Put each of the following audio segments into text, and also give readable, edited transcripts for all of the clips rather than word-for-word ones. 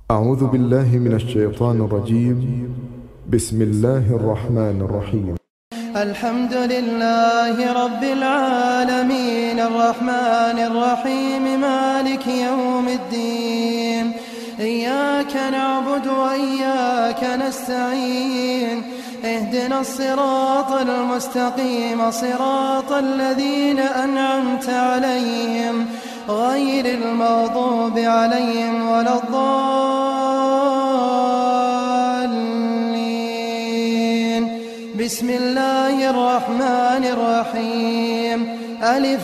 أعوذ بالله من الشيطان الرجيم. بسم الله الرحمن الرحيم. الحمد لله رب العالمين الرحمن الرحيم مالك يوم الدين. إياك نعبد وإياك نستعين. اهدنا الصراط المستقيم صراط الذين أنعمت عليهم غير المغضوب عليهم ولا الضالين. بسم الله الرحمن الرحيم. ألف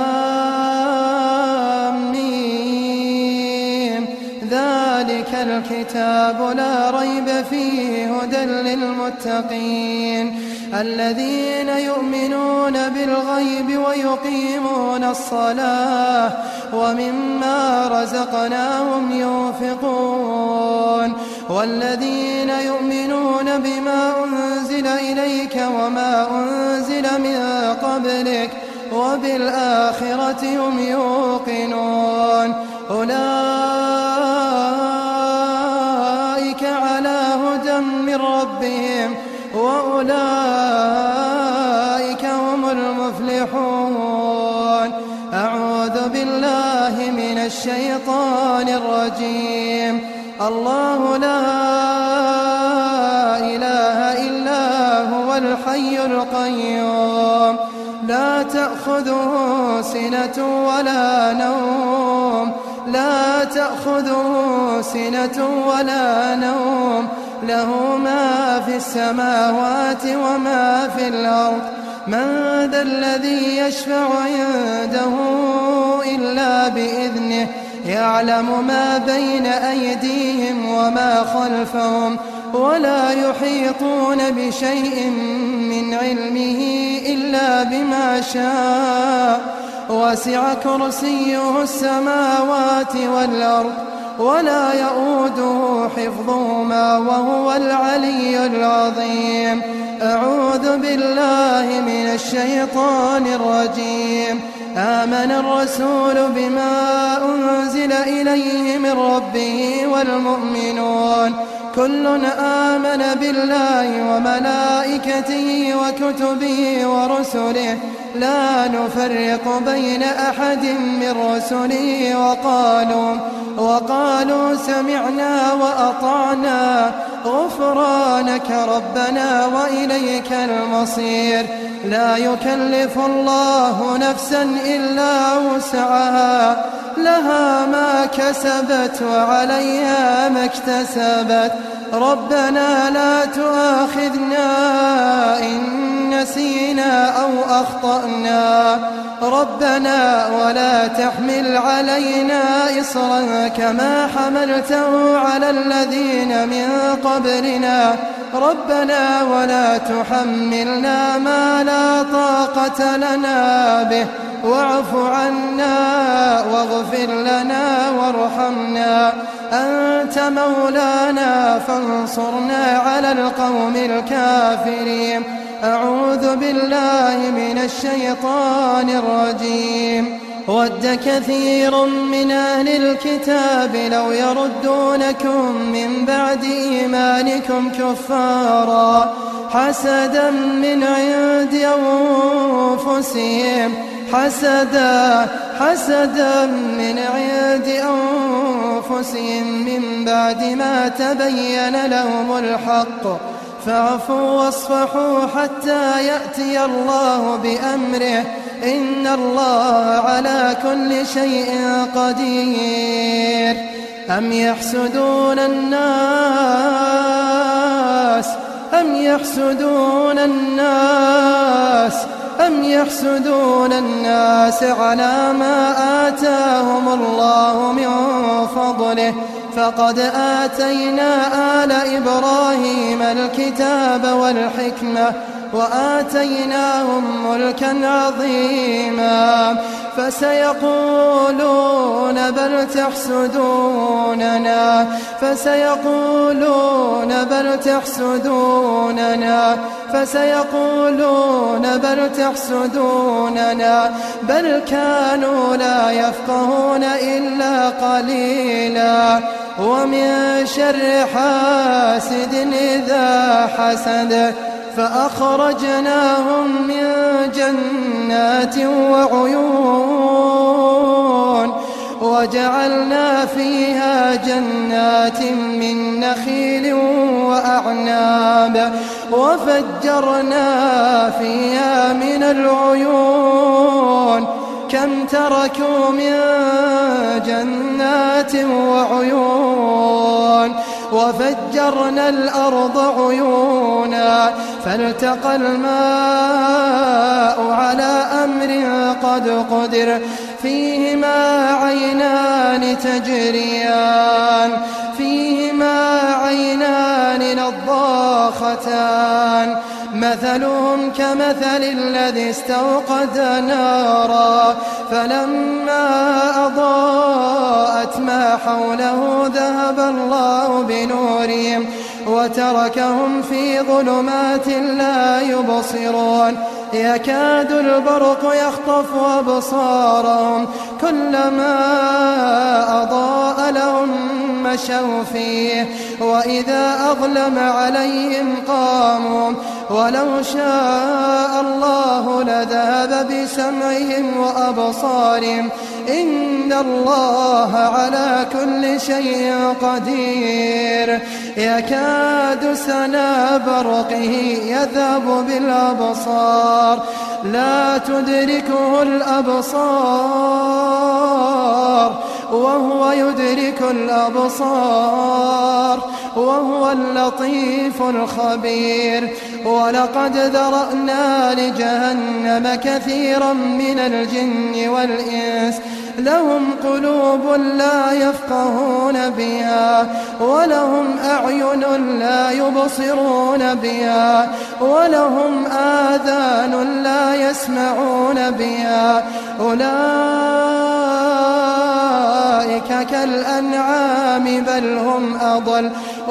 لام ميم. ذلك الكتاب لا ريب فيه هدى للمتقين الذين يؤمنون بالغيب ويقيمون الصلاة ومما رزقناهم ينفقون والذين يؤمنون بما أنزل إليك وما أنزل من قبلك وبالآخرة هم يوقنون. أولئك على هدى من ربهم وأولئك هم المفلحون. أعوذ بالله من الشيطان الرجيم. الله لا إله إلا هو الحي القيوم لا تأخذه سنة ولا نوم ولا نوم له ما في السماوات وما في الأرض. من ذا الذي يشفع عنده إلا بإذنه يعلم ما بين أيديهم وما خلفهم ولا يحيطون بشيء من علمه إلا بما شاء. وسع كرسيه السماوات والأرض ولا يؤوده حفظهما وهو العلي العظيم. أعوذ بالله من الشيطان الرجيم. آمن الرسول بما أنزل إليه من ربه والمؤمنون كل آمن بالله وملائكته وكتبه ورسله لا نفرق بين أحد من رسله وقالوا سمعنا وأطعنا غفرانك ربنا وإليك المصير. لا يكلف الله نفسا إلا وسعها لها ما كسبت وعليها ما اكتسبت. ربنا لا تؤاخذنا إن نسينا أو أخطأنا ربنا ولا تحمل علينا إصرا كما حملته على الذين من قبلنا ربنا ولا تحملنا ما لا طاقة لنا به واعف عنا واغفر لنا وارحمنا أنت مولانا فانصرنا على القوم الكافرين. أعوذ بالله من الشيطان الرجيم. ود كثير من أهل الكتاب لو يردونكم من بعد إيمانكم كفارا حسدا من عند أنفسهم حسدا من عند أنفسهم من بعد ما تبين لهم الحق فاعفوا واصفحوا حتى يأتي الله بأمره إن الله على كل شيء قدير. أم يحسدون الناس على ما آتاهم الله من فضله فقد آتينا آل إبراهيم الكتاب والحكمة وآتيناهم ملكا عظيما فسيقولون بل تحسدوننا بل كانوا لا يفقهون إلا قليلا. ومن شر حاسد إذا حسد فأخرجناهم من جنات وعيون وجعلنا فيها جنات من نخيل وأعناب وفجرنا فيها من العيون كم تركوا من جنات وعيون وفجرنا الأرض عيونا فالتقى الماء على أمر قد قدر فيهما عينان نضاختان مثلهم كمثل الذي استوقد نارا فلما أضاءت ما حوله ذهب الله بنورهم وتركهم في ظلمات لا يبصرون يكاد البرق يخطف أبصارهم كلما أضاء لهم مشوا فيه وإذا أظلم عليهم قاموا ولو شاء الله لذهب بسمعهم وأبصارهم إن الله على كل شيء قدير يكاد سنا برقه يذهب بالأبصار لا تدركه الأبصار وهو يدرك الأبصار وهو اللطيف الخبير ولقد ذرأنا لجهنم كثيرا من الجن والإنس لهم قلوب لا يفقهون بها ولهم أعين لا يبصرون بها ولهم آذان لا يسمعون بها أولئك كالأنعام بل هم أضل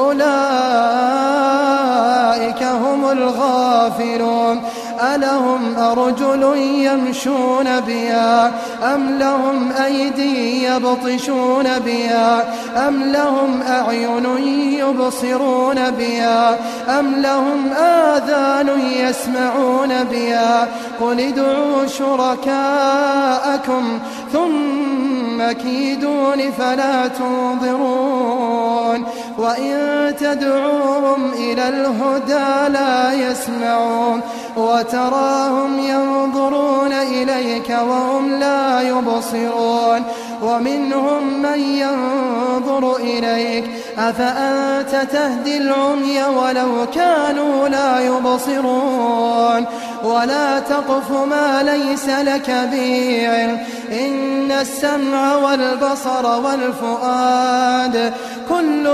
أولئك هم الغافلون ألهم أرجل يمشون بها أم لهم أيدي يبطشون بها أم لهم أعين يبصرون بها أم لهم آذان يسمعون بها قل ادعوا شركاءكم ثم كيدون فلا تنظرون وإن تدعوهم إلى الهدى لا يسمعون وتراهم ينظرون إليك وهم لا يبصرون ومنهم من ينظر إليك أفأنت تهدي العمي ولو كانوا لا يبصرون ولا تقف ما ليس لك به علم إن السمع والبصر والفؤاد كل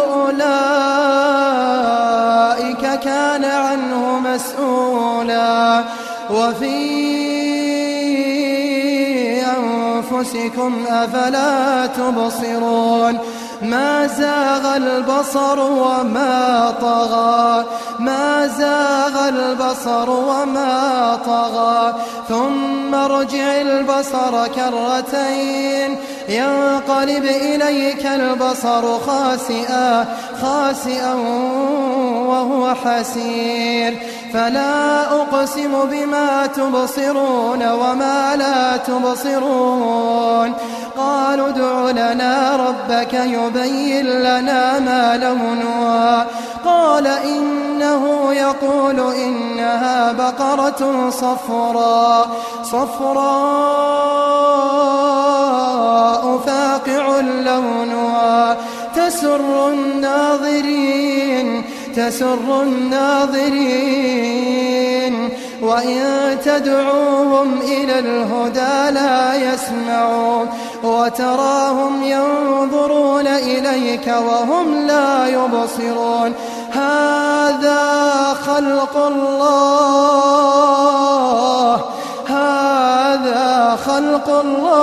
أولئك كان عنه مسؤولا وفي أنفسكم أفلا تبصرون ما زاغ البصر وما طغى ما زاغ البصر وما طغى ثم ارجع البصر كرتين ينقلب إليك البصر خاسئا وهو حسير فلا أقسم بما تبصرون وما لا تبصرون قالوا ادع لنا ربك يبين لنا ما لونها قال إنه يقول إنها بقرة صفراء فاقع لونها تسر الناظرين وإن تدعوهم إلى الهدى لا يسمعون وتراهم ينظرون إليك وهم لا يبصرون هذا خلق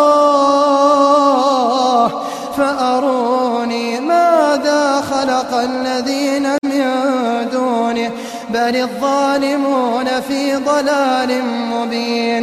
الله فأروني ماذا خلق الذين من دونه بل الظالمون في ضلال مبين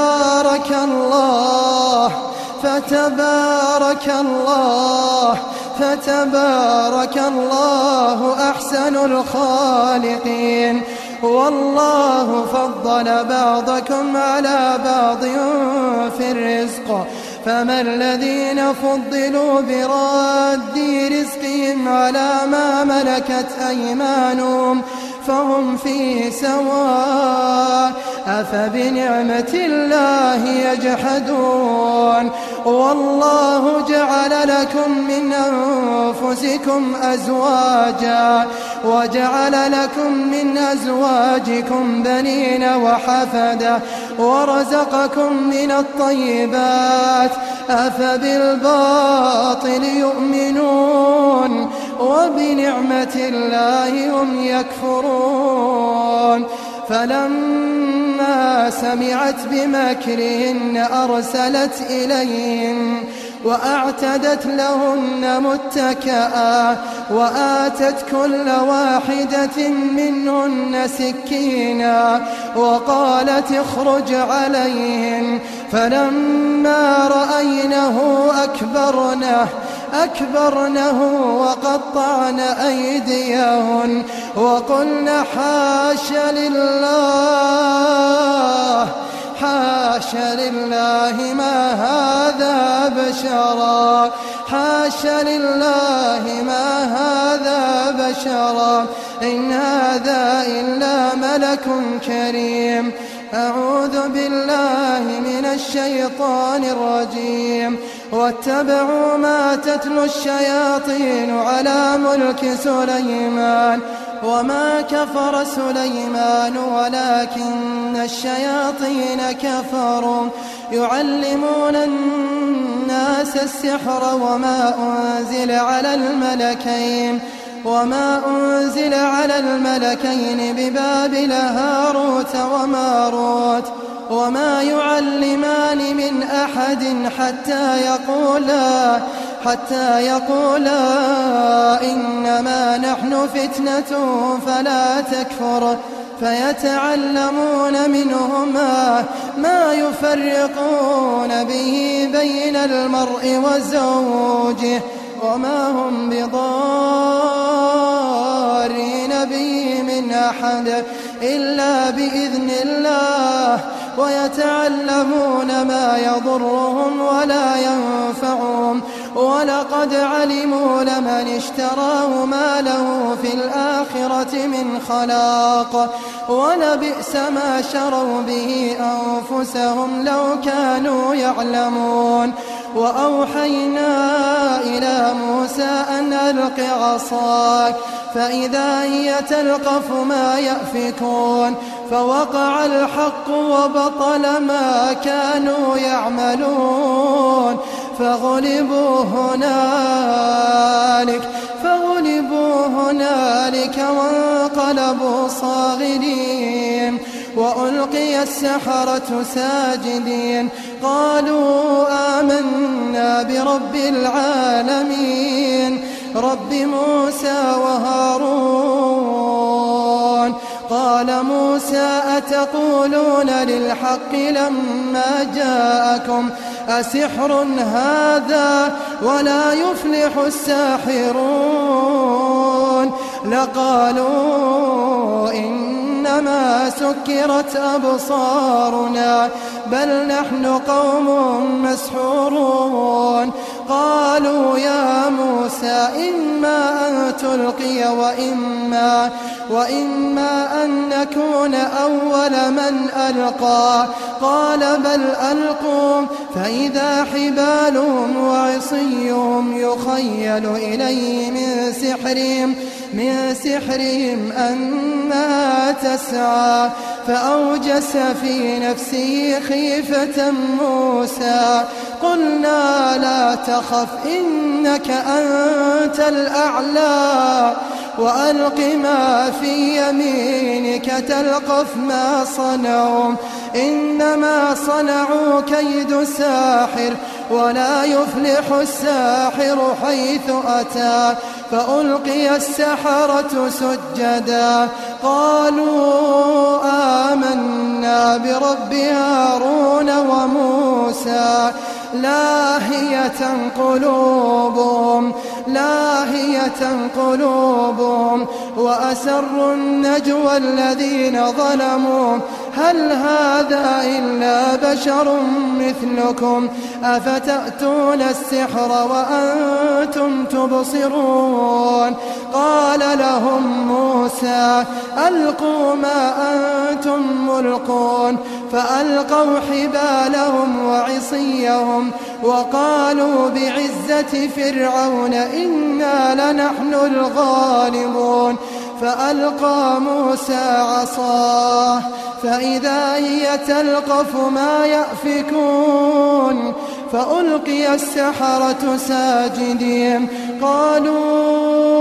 فتبارك الله فتبارك الله أحسن الخالقين. والله فضل بعضكم على بعض في الرزق، فما الذين فضلوا براد رزقهم على ما ملكت أيمانهم فهم فيه سواء، أفبنعمة الله يجحدون. والله جعل لكم من أنفسكم أزواجا وجعل لكم من أزواجكم بنين وحفدة ورزقكم من الطيبات، أفبالباطل يؤمنون وبنعمة الله هم يكفرون. فلما سمعت بمكرهن أرسلت إليهن وأعتدت لهن متكئا وآتت كل واحدة منهن سكينا وقالت اخرج عليهن، فلما رأينه أكبرنه وقطعن أيديهن وقلن حاش لله ما هذا بشرا، حاش لله ما هذا بشرا، إن هذا إلا ملك كريم. أعوذ بالله من الشيطان الرجيم. واتبعوا ما تتلو الشياطين على ملك سليمان وما كفر سليمان ولكن الشياطين كفروا يعلمون الناس السحر وما أنزل على الملكين ببابل هاروت وماروت وما يعلمان من أحد حتى يقولا إنما نحن فتنة فلا تكفر، فيتعلمون منهما ما يفرقون به بين المرء وزوجه وما هم بضارين به من أحد إلا بإذن الله، ويتعلمون ما يضرهم ولا ينفعهم، ولقد علموا لمن اشتراه ما له في الآخرة من خلاق، ولبئس ما شروا به أنفسهم لو كانوا يعلمون. وأوحينا إلى موسى أن ألق عصاك فإذا هي تلقف ما يأفكون، فوقع الحق وبطل ما كانوا يعملون، فغلبوا هنالك وانقلبوا صاغرين. وألقي السحرة ساجدين قالوا آمنا برب العالمين رب موسى وهارون. قال موسى أتقولون للحق لما جاءكم أسحر هذا ولا يفلح الساحرون؟ لقالوا إنما سكرت أبصارنا بل نحن قوم مسحورون. قالوا يا موسى إما أن تلقي وإما أن نكون أول من ألقى. قال بل ألقوا فإذا حبالهم وعصيهم يخيل إليه من سحرهم أنها تسعى، فأوجس في نفسه خيفة موسى. قلنا لا تخف إنك أنت الأعلى وألق ما في يمينك تلقف ما صنعوا إنما صنعوا كيد ساحر ولا يفلح الساحر حيث أتى. فألقي السحرة سجدا قالوا آمنا برب هارون وموسى لاهية قلوبهم لاهية قلوبهم وأسروا النجوى الذين ظلموا هل هذا إلا بشر مثلكم أفتأتون السحر وأنتم تبصرون قال لهم موسى ألقوا ما أنتم ملقون فألقوا حبالهم وعصيهم وقالوا بعزة فرعون إنا لنحن الغالبون فألقى موسى عصاه فإذا هي تلقف ما يأفكون فألقي السحرة ساجدين قالوا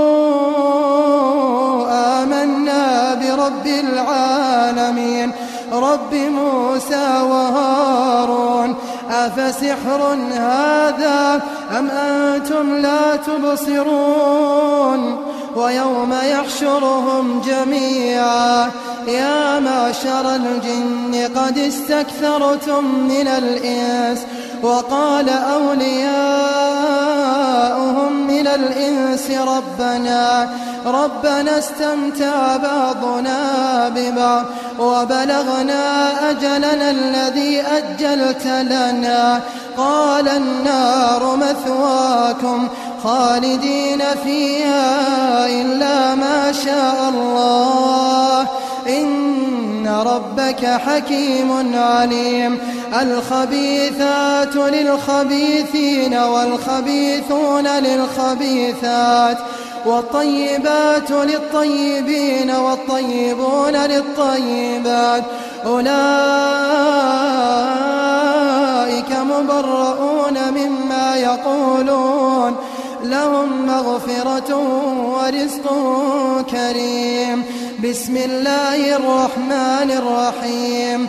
آمنا برب العالمين رب موسى وهارون أفسحر هذا أم أنتم لا تبصرون ويوم يحشرهم جميعا يا معشر الجن قد استكثرتم من الإنس وقال أولياؤهم من الإنس ربنا استمتع بعضنا ببعض وبلغنا أجلنا الذي أجلت لنا قال النار مثواكم خالدين فيها إلا ما شاء الله إن ربك حكيم عليم الخبيثات للخبيثين والخبيثون للخبيثات والطيبات للطيبين والطيبون للطيبات أولئك مبرؤون مما يقولون لهم مغفرة ورزق كريم بسم الله الرحمن الرحيم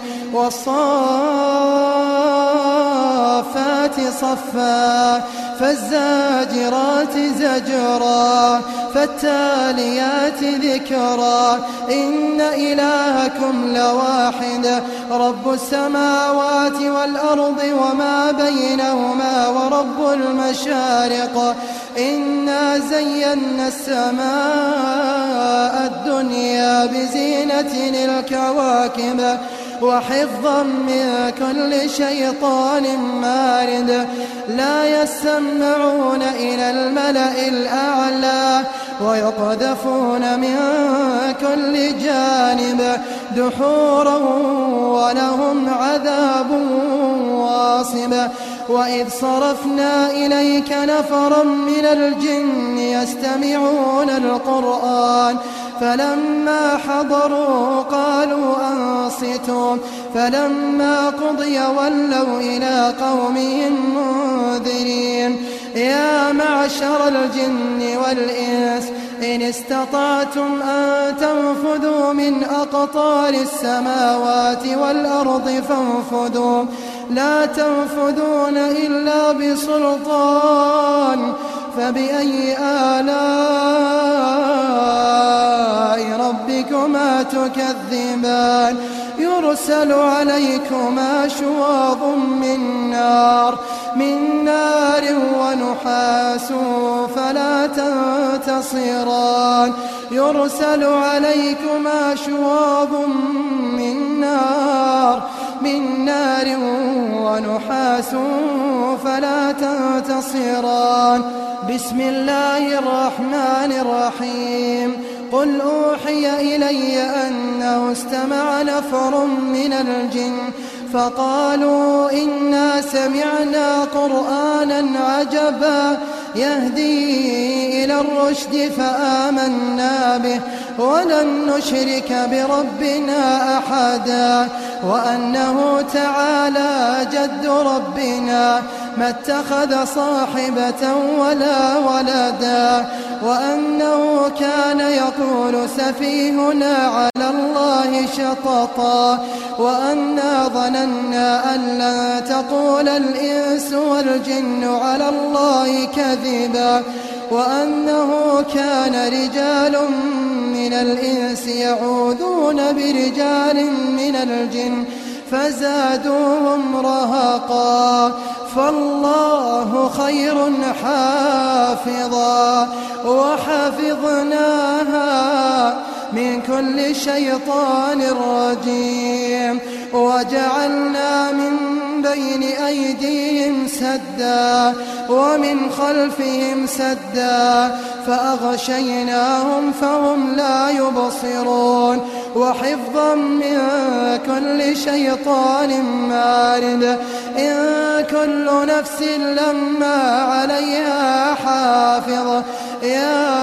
والصافات صفا فالزاجرات زجرا فالتاليات ذكرا إن إلهكم لواحد رب السماوات والأرض وما بينهما ورب المشارق إنا زينا السماء الدنيا بزينة الكواكب وحفظا من كل شيطان مارد لا يسمعون إلى الملأ الأعلى ويقذفون من كل جانب دحورا ولهم عذاب واصب وإذ صرفنا إليك نفرا من الجن يستمعون القرآن فلما حضروا قالوا أنصتوا فلما قضي ولوا إلى قومهم منذرين يا معشر الجن والإنس إن استطعتم أن تنفذوا من أقطار السماوات والأرض فانفذوا لا تنفذون إلا بسلطان فبأي آلاء ربكما تكذبان يرسل عليكما شواظ من نار ونحاس فلا تنتصران يرسل عليكما شواظ من نار ونحاس فلا تنتصران بسم الله الرحمن الرحيم قل أوحي إلي أنه استمع نفر من الجن فقالوا إنا سمعنا قرآنا عجبا يهدي إلى الرشد فآمنا به ولن نشرك بربنا أحدا وأنه تعالى جد ربنا ما اتخذ صاحبة ولا ولدا وأنه كان يقول سفيهنا على الله شططا وأنا ظننا أن لن تقول الإنس والجن على الله كذبا وأنه كان رجال من الإنس يعوذون برجال من الجن فزادوهم رهقا فالله خير حافظا وحفظناها من كل شيطان رجيم وجعلنا من بين أيديهم سدا ومن خلفهم سدا فأغشيناهم فهم لا يبصرون وحفظا من كل شيطان مارد إن كل نفس لما عليها حافظ يا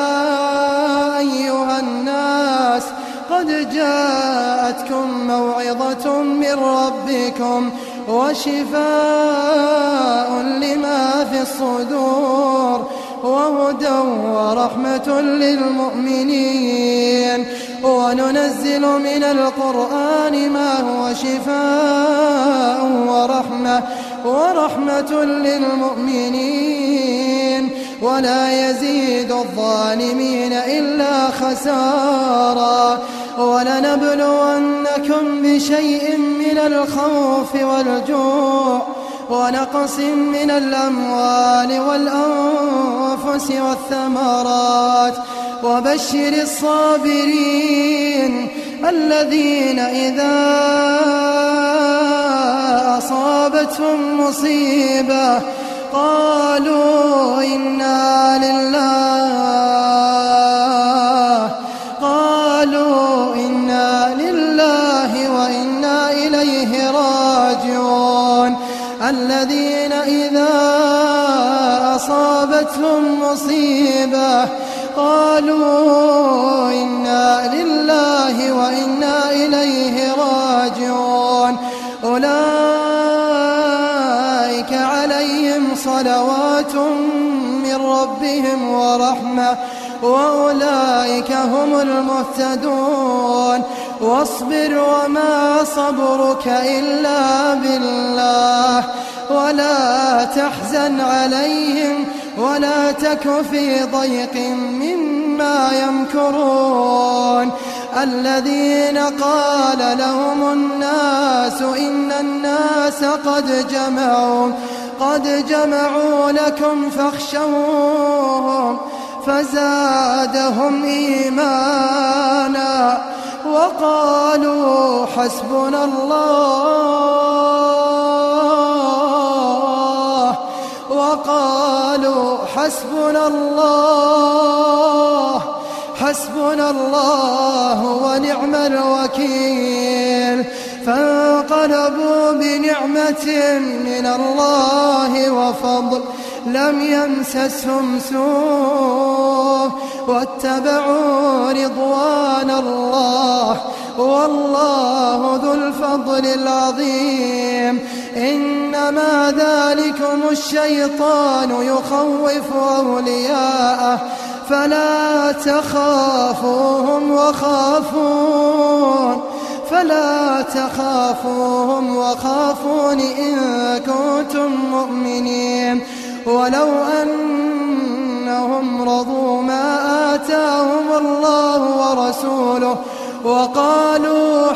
أيها الناس قد جاءتكم موعظة من ربكم وشفاء لما في الصدور وهدى ورحمة للمؤمنين وننزل من القرآن ما هو شفاء ورحمة للمؤمنين ولا يزيد الظالمين إلا خسارا ولنبلونكم بشيء من الخوف والجوع ونقص من الأموال والأنفس والثمرات وبشر الصابرين الذين إذا أصابتهم مصيبة قالوا إنا لله وإنا إليه راجعون الذين إذا أصابتهم مصيبة قالوا إنا لله وإنا إليه راجعون أولئك عليهم صلوات من ربهم ورحمة وأولئك هم المهتدون واصبر وما صبرك إلا بالله ولا تحزن عليهم ولا تك في ضيق مما يمكرون الذين قال لهم الناس إن الناس قد جمعوا لكم فاخشوهم فزادهم إيمانا وقالوا حسبنا الله ونعم الوكيل فانقلبوا بنعمة من الله وفضل لم يمسسهم سوء واتبعوا رضوان الله والله ذو الفضل العظيم إنما ذلكم الشيطان يخوف أولياءه فلا تخافوهم وخافون إن كنتم مؤمنين ولو أنهم رضوا ما آتاهم الله ورسوله وقالوا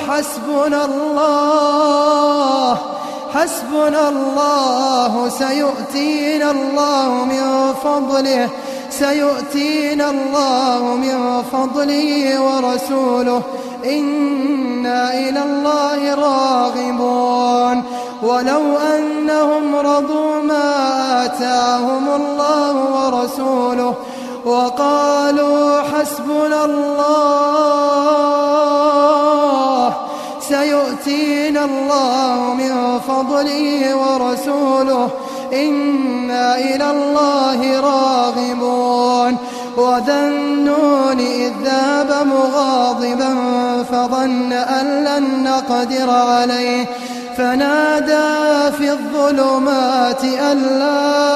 حسبنا الله سيؤتينا الله من فضله ورسوله إنا إلى الله راغبون ولو أنهم رضوا ما آتاهم الله ورسوله وقالوا حسبنا الله سيؤتينا الله من فضله ورسوله إنا إلى الله راغبون وذا النون إذ ذهب مغاضبا فظن أن لن نقدر عليه فنادى في الظلمات أن لا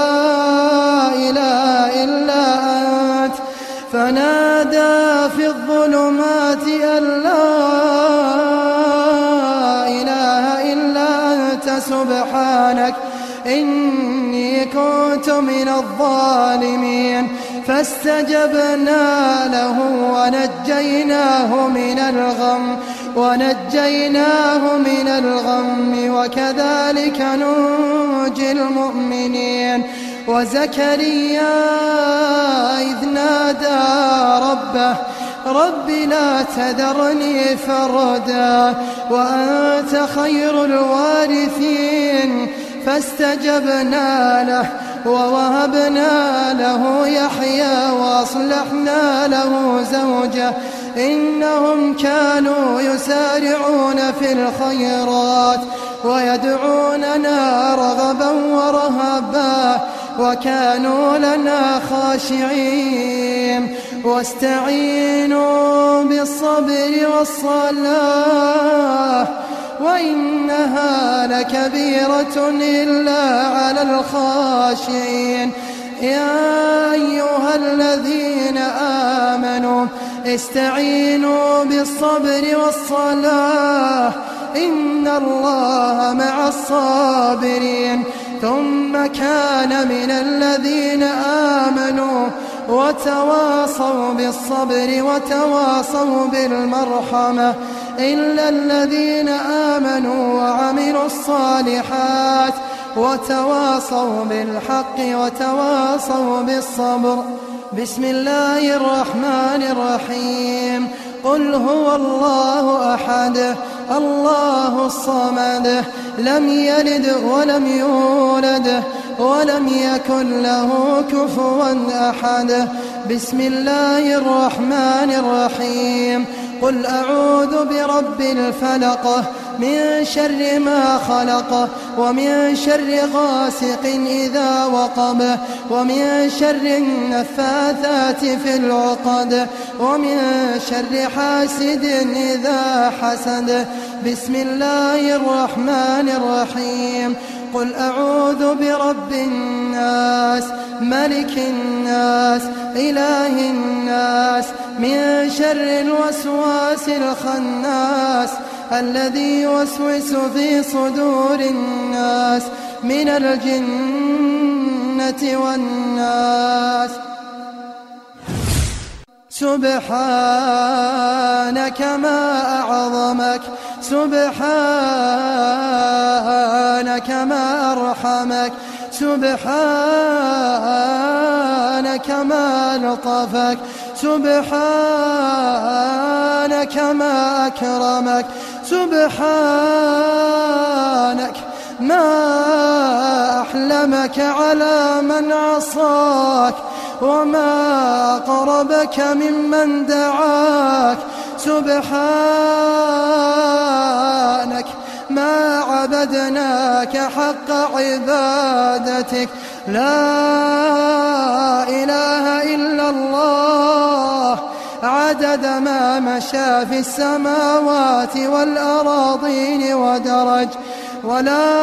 إله إلا أنت سبحانك إني كنت من الظالمين فاستجبنا له ونجيناه من الغم وكذلك ننجي المؤمنين. وزكريا إذ نادى ربه رب لا تذرني فردا وأنت خير الوارثين فاستجبنا له ووهبنا له يحيى وأصلحنا له زوجه إنهم كانوا يسارعون في الخيرات ويدعوننا رغبا ورهبا وكانوا لنا خاشعين. واستعينوا بالصبر والصلاة وإنها لكبيرة إلا على الخاشعين. يا أيها الذين آمنوا استعينوا بالصبر والصلاة إن الله مع الصابرين. ثم كان من الذين آمنوا وتواصوا بالصبر وتواصوا بالمرحمة إلا الذين آمنوا وعملوا الصالحات وتواصوا بالحق وتواصوا بالصبر. بسم الله الرحمن الرحيم. قل هو الله أحد الله الصمد لم يلد ولم يولد ولم يكن له كفوا أحد. بسم الله الرحمن الرحيم. قل أعوذ برب الفلق من شر ما خلق ومن شر غاسق إذا وقب ومن شر النفاثات في العقد ومن شر حاسد إذا حسد. بسم الله الرحمن الرحيم. قل أعوذ برب الناس ملك الناس إله الناس من شر الوسواس الخناس الذي يوسوس في صدور الناس من الجنة والناس. سبحانك ما أعظمك سبحانك ما أرحمك سبحانك ما لطفك سبحانك ما أكرمك سبحانك ما أحلمك على من عصاك وما أقربك ممن دعاك سبحانك ما عبدناك حق عبادتك لا إله إلا الله عدد ما مشى في السماوات والأراضين ودرج ولا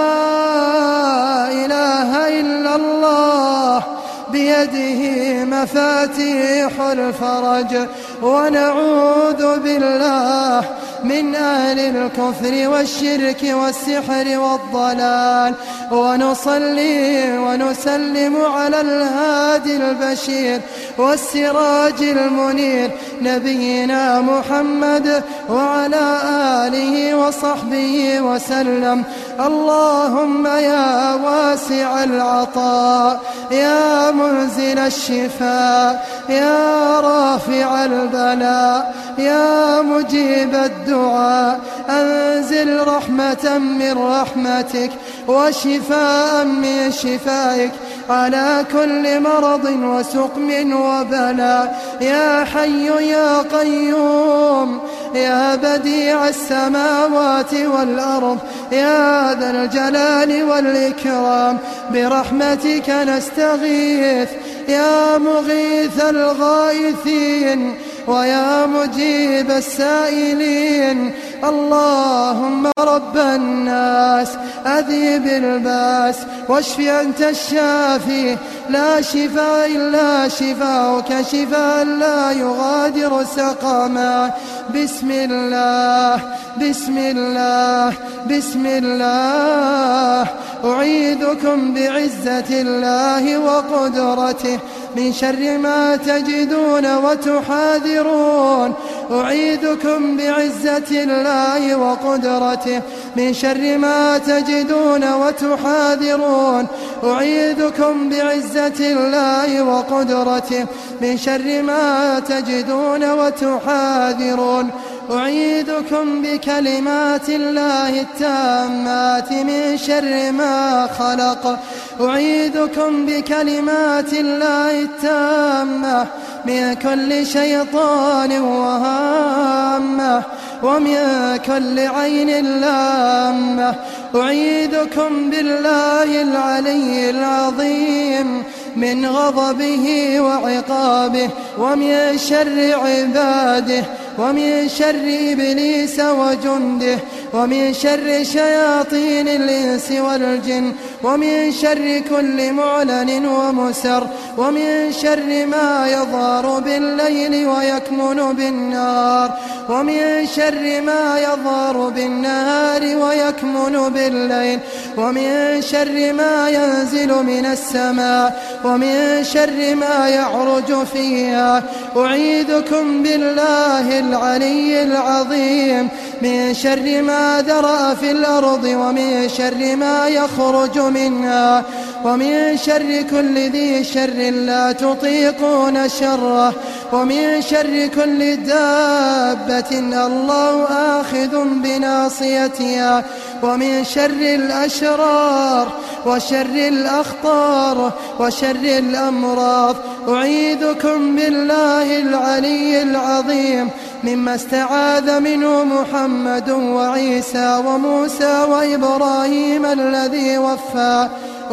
إله إلا الله بيده مفاتيح الفرج. ونعوذ بالله من أهل الكفر والشرك والسحر والضلال. ونصلي ونسلم على الهادي البشير والسراج المنير نبينا محمد وعلى آله وصحبه وسلم. اللهم يا واسع العطاء يا منزل الشفاء يا رافع البلاء يا مجيب الدعاء أنزل رحمة من رحمتك وشفاء من شفائك على كل مرض وسقم وبلاء. يا حي يا قيوم يا بديع السماوات والأرض يا ذا الجلال والإكرام برحمتك نستغيث يا مغيث الغائثين ويا مجيب السائلين. اللهم رب الناس أذهب الباس واشف أنت الشافي لا شفاء إلا شفاؤك شفاء لا يغادر سقما. بسم الله بسم الله بسم الله أعيذكم بعزة الله وقدرته من شر ما تجدون وتحاذرون أعيذكم بعزة الله وقدرته من شر ما تجدون وتحاذرون أعيذكم بعزة الله وقدرته من شر ما تجدون وتحاذرون أعيذكم بكلمات الله التامات من شر ما خلق أعيذكم بكلمات الله التامة من كل شيطان وهامة ومن كل عين لامة أعيذكم بالله العلي العظيم من غضبه وعقابه ومن شر عباده ومن شر إبليس وجنده ومن شر شياطين الإنس والجن ومن شر كل معلن ومسر ومن شر ما يظهر بالليل ويكمن بالنهار ومن شر ما يظهر بالنهار ويكمن بالليل ومن شر ما ينزل من السماء ومن شر ما يعرج فيها أعيذكم بالله العلي العظيم من شر ما ذرأ في الأرض ومن شر ما يخرج منها ومن شر كل ذي شر لا تطيقون شره ومن شر كل دابة الله آخذ بناصيتها ومن شر الأشرار وشر الأخطار وشر الأمراض أعيذكم بالله العلي العظيم مما استعاذ منه محمد وعيسى وموسى وإبراهيم الذي وفى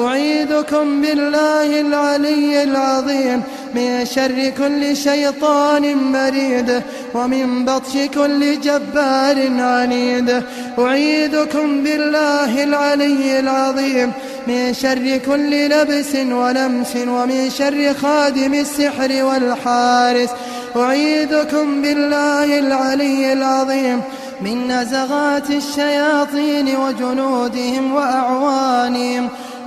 أعيذكم بالله العلي العظيم من شر كل شيطان مريد ومن بطش كل جبار عنيد أعيذكم بالله العلي العظيم من شر كل لبس ولمس ومن شر خادم السحر والحارس أعيذكم بالله العلي العظيم من نزغات الشياطين وجنودهم وأعوانهم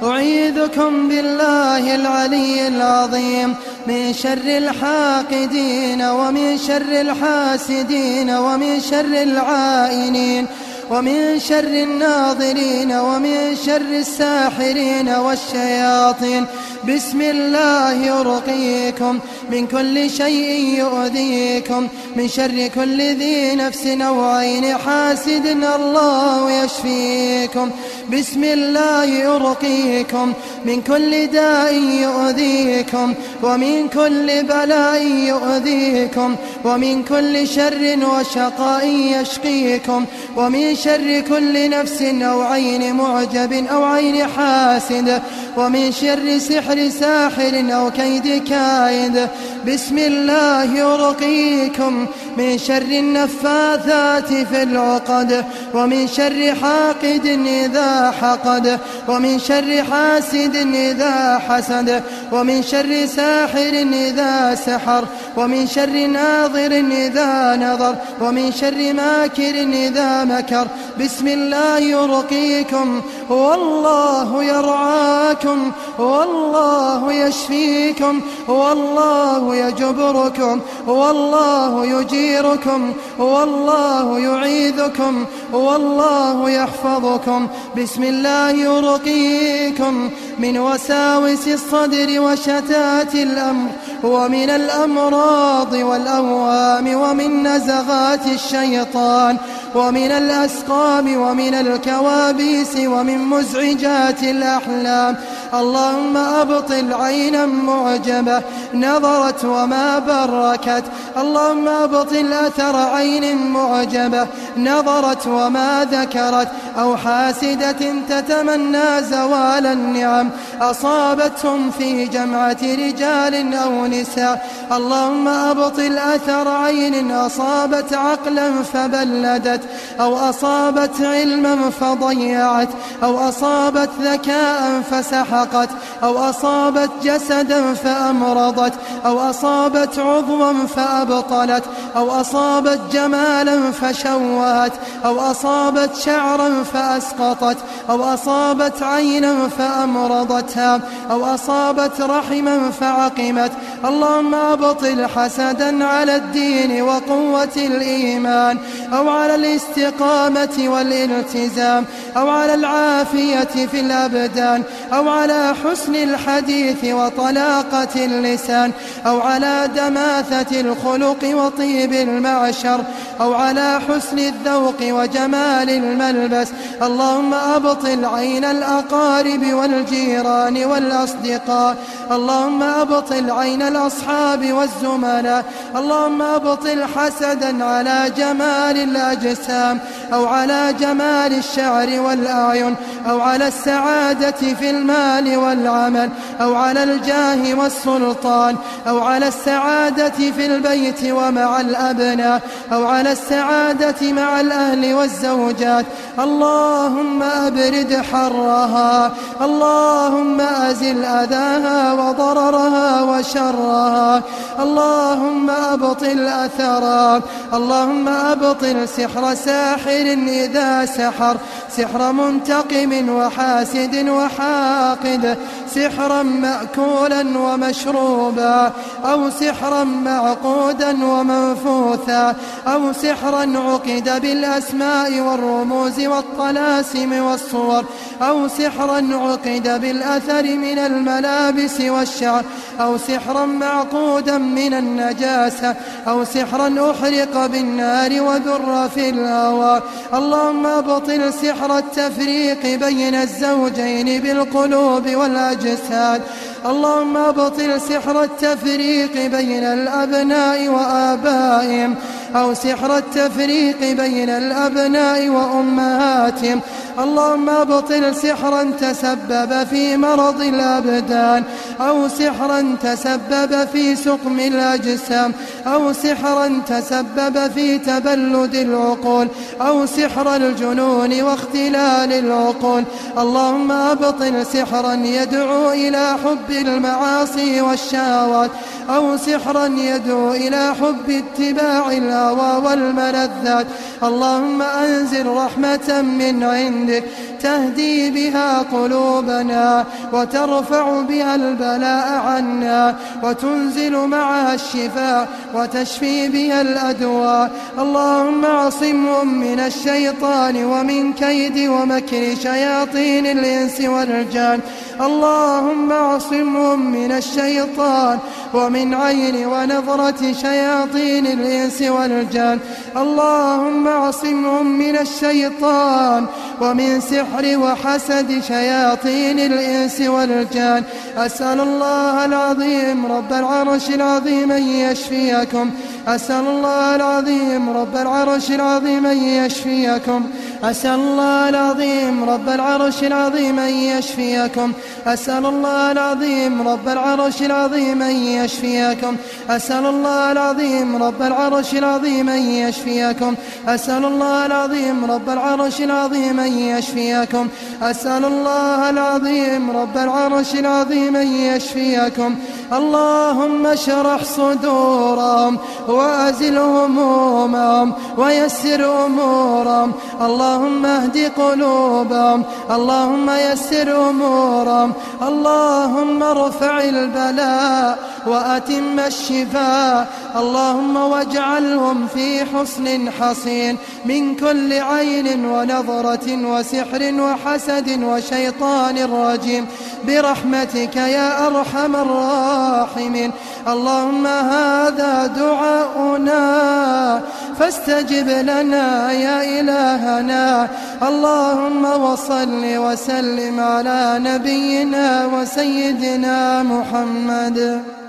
أعيذكم بالله العلي العظيم من شر الحاقدين ومن شر الحاسدين ومن شر العائنين ومن شر الناظرين ومن شر الساحرين والشياطين بسم الله أرقيكم من كل شيء يؤذيكم من شر كل ذي نفس أو عين حاسد الله يشفيكم بسم الله أرقيكم من كل داء يؤذيكم ومن كل بلاء يؤذيكم ومن كل شر وشقاء يشقيكم ومن شر كل نفس أو عين معجب أو عين حاسد ومن شر سحر ساحر أو كيد كائد بسم الله أرقيكم من شر النفاثات في العقد ومن شر حاقد إذا حقد ومن شر حاسد إذا حسد ومن شر ساحر إذا سحر ومن شر ناظر إذا نظر ومن شر ماكر إذا مكر بسم الله أرقيكم والله يرعاكم والله يشفيكم والله يجبركم والله يجيركم والله يعيذكم والله يحفظكم بسم الله أرقيكم من وساوس الصدر وشتات الأمر ومن الأمراض والأوهام ومن نزغات الشيطان ومن الأسقام ومن الكوابيس ومن مزعجات الأحلام اللهم أبطل عينا معجبة نظرت وما بركت اللهم أبطل أثر عين معجبة نظرت وما ذكرت أو حاسدة تتمنى زوال النعم أصابتهم في جمعة رجال أو نساء. اللهم أبطل أثر عين أصابت عقلا فبلدت، أو أصابت علما فضيعت، أو أصابت ذكاء فسحقت، أو أصابت جسدا فأمرضت، أو أصابت عضوا فأبطلت، أو أصابت جمالا فشوهت، أو أصابت شعرا فأسقطت، أو أصابت عينا فأمرضتها، أو أصابت رحما فعقمت. اللهم أبطل حسدا على الدين وقوة الإيمان، أو على الاستقامة والالتزام، أو على العافية في الأبدان، أو على حسن الحديث وطلاقة اللسان، أو على دماثة الخلق وطيب المعشر، أو على حسن الذوق وجمال الملبس. اللهم أبطل عين الأقارب والجيران والأصدقاء. اللهم أبطل عين الأصحاب والزملاء. اللهم أبطل حسدا على جمال الأجسام، أو على جمال الشعر والأعين، أو على السعادة في المال والعمل، أو على الجاه والسلطان، أو على السعادة في البيت ومع الأبناء، أو على السعادة مع الأهل والزوجات. اللهم أبرد حرها، اللهم أزل أذاها وضررها وشرها، اللهم أبطل أثرها. اللهم أبطل سحر ساحر إذا سحر، سحر منتقم وحاسد وحاقد، سحرا مأكولا ومشروبا، أو سحرا معقودا ومنفوثا، أو سحرا عقد بالأسماء والرموز والطلاسم والصور، أو سحرا عقد بالأثر من الملابس والشعر، أو سحرا معقودا من النجاسة، أو سحرا أحرق بالنار وذر في الهوى. اللهم أبطل سحر التفريق بين الزوجين بالقلوب والأجساد. اللهم أبطل سحر التفريق بين الأبناء وآبائهم، أو سحر التفريق بين الأبناء وأمهاتهم. اللهم أبطل سحرا تسبب في مرض الأبدان، أو سحرا تسبب في سقم الأجسام، أو سحرا تسبب في تبلد العقول، أو سحر الجنون واختلال العقول. اللهم أبطل سحرا يدعو إلى حب المعاصي والشهوات، أو سحرا يدعو إلى حب اتباع الهوى والملذات. اللهم أنزل رحمة من عندك تهدي بها قلوبنا، وترفع بها البلاء عنا، وتنزل معها الشفاء، وتشفي بها الأدواء. اللهم اعصمهم من الشيطان ومن كيد ومكر شياطين الإنس والجان. اللهم اعصمهم من الشيطان ومن عين ونظرة شياطين الإنس والجان. اللهم اعصمهم من الشيطان ومن سحر وحسد شياطين الإنس والجان. أسأل الله العظيم رب العرش العظيم أن يشفيكم. أسأل الله العظيم رب العرش العظيم أن يشفيكم. أسأل الله العظيم رب العرش العظيم أن يشفيكم. أسأل الله العظيم رب العرش العظيم أن يشفيكم. أسأل الله العظيم رب العرش العظيم أن يشفيكم. أسأل الله العظيم رب العرش العظيم أن يشفيكم. أسأل الله العظيم رب العرش العظيم أن يشفيكم. اللهم اشرح صدورهم وأزل همومهم ويسر أمورهم. اللهم اهد قلوبهم. اللهم يسر أمورهم. اللهم ارفع البلاء وأتم الشفاء. اللهم واجعلهم في حصن حصين من كل عين ونظرة وسحر وحسد وشيطان رجيم برحمتك يا أرحم الراحمين. اللهم هذا دعاؤنا فاستجب لنا يا إلهنا. اللهم وصل وسلم على نبينا وسيدنا محمد.